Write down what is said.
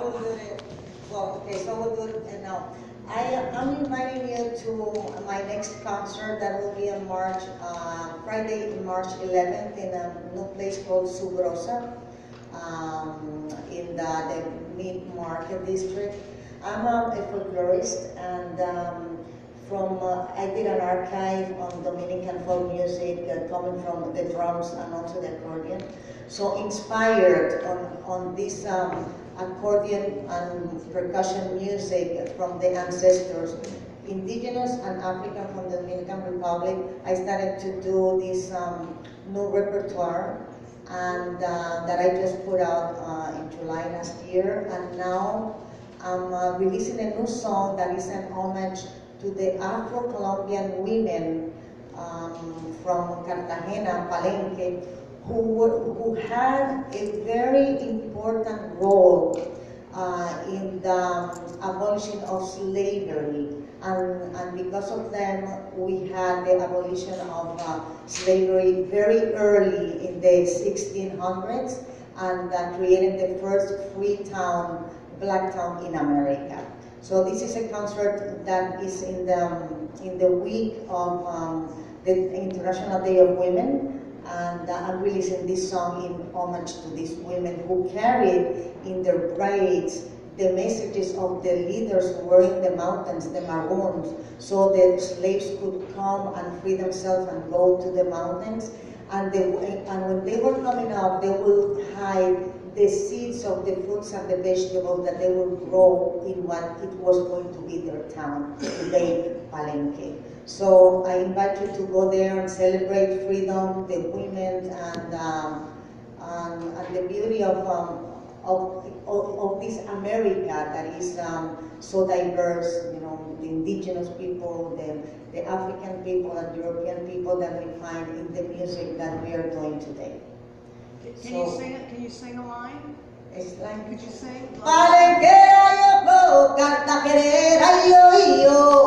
will do it. Well, okay, so we'll do it now. I'm inviting you to my next concert that will be on Friday, March 11th in a new place called Subrosa in the Mid-Market District. I'm a folklorist, and I did an archive on Dominican folk music coming from the drums and also the accordion. So inspired on this accordion and percussion music from the ancestors, indigenous and African from the Dominican Republic, I started to do this new repertoire, and that I just put out in July last year. And now I'm releasing a new song that is an homage to the Afro-Colombian women from Cartagena, Palenque, who had a very important role in the abolition of slavery. And because of them, we had the abolition of slavery very early in the 1600s, and that created the first free town, black town in America. So this is a concert that is in the week of the International Day of Women, and I'm releasing this song in homage to these women who carried in their braids the messages of the leaders who were in the mountains, the Maroons, so that slaves could come and free themselves and go to the mountains. And when they were coming up, they will hide the seeds of the fruits and the vegetables that they will grow in what it was going to be their town, today, Palenque. So I invite you to go there and celebrate freedom, the women, and the beauty of this America that is so diverse. You know, the indigenous people, the African people, and European people that we find in the music that we are doing today. Can you sing it? Can you sing a line? It's like, could you sing? Palenquera yo, Cartagenera yo.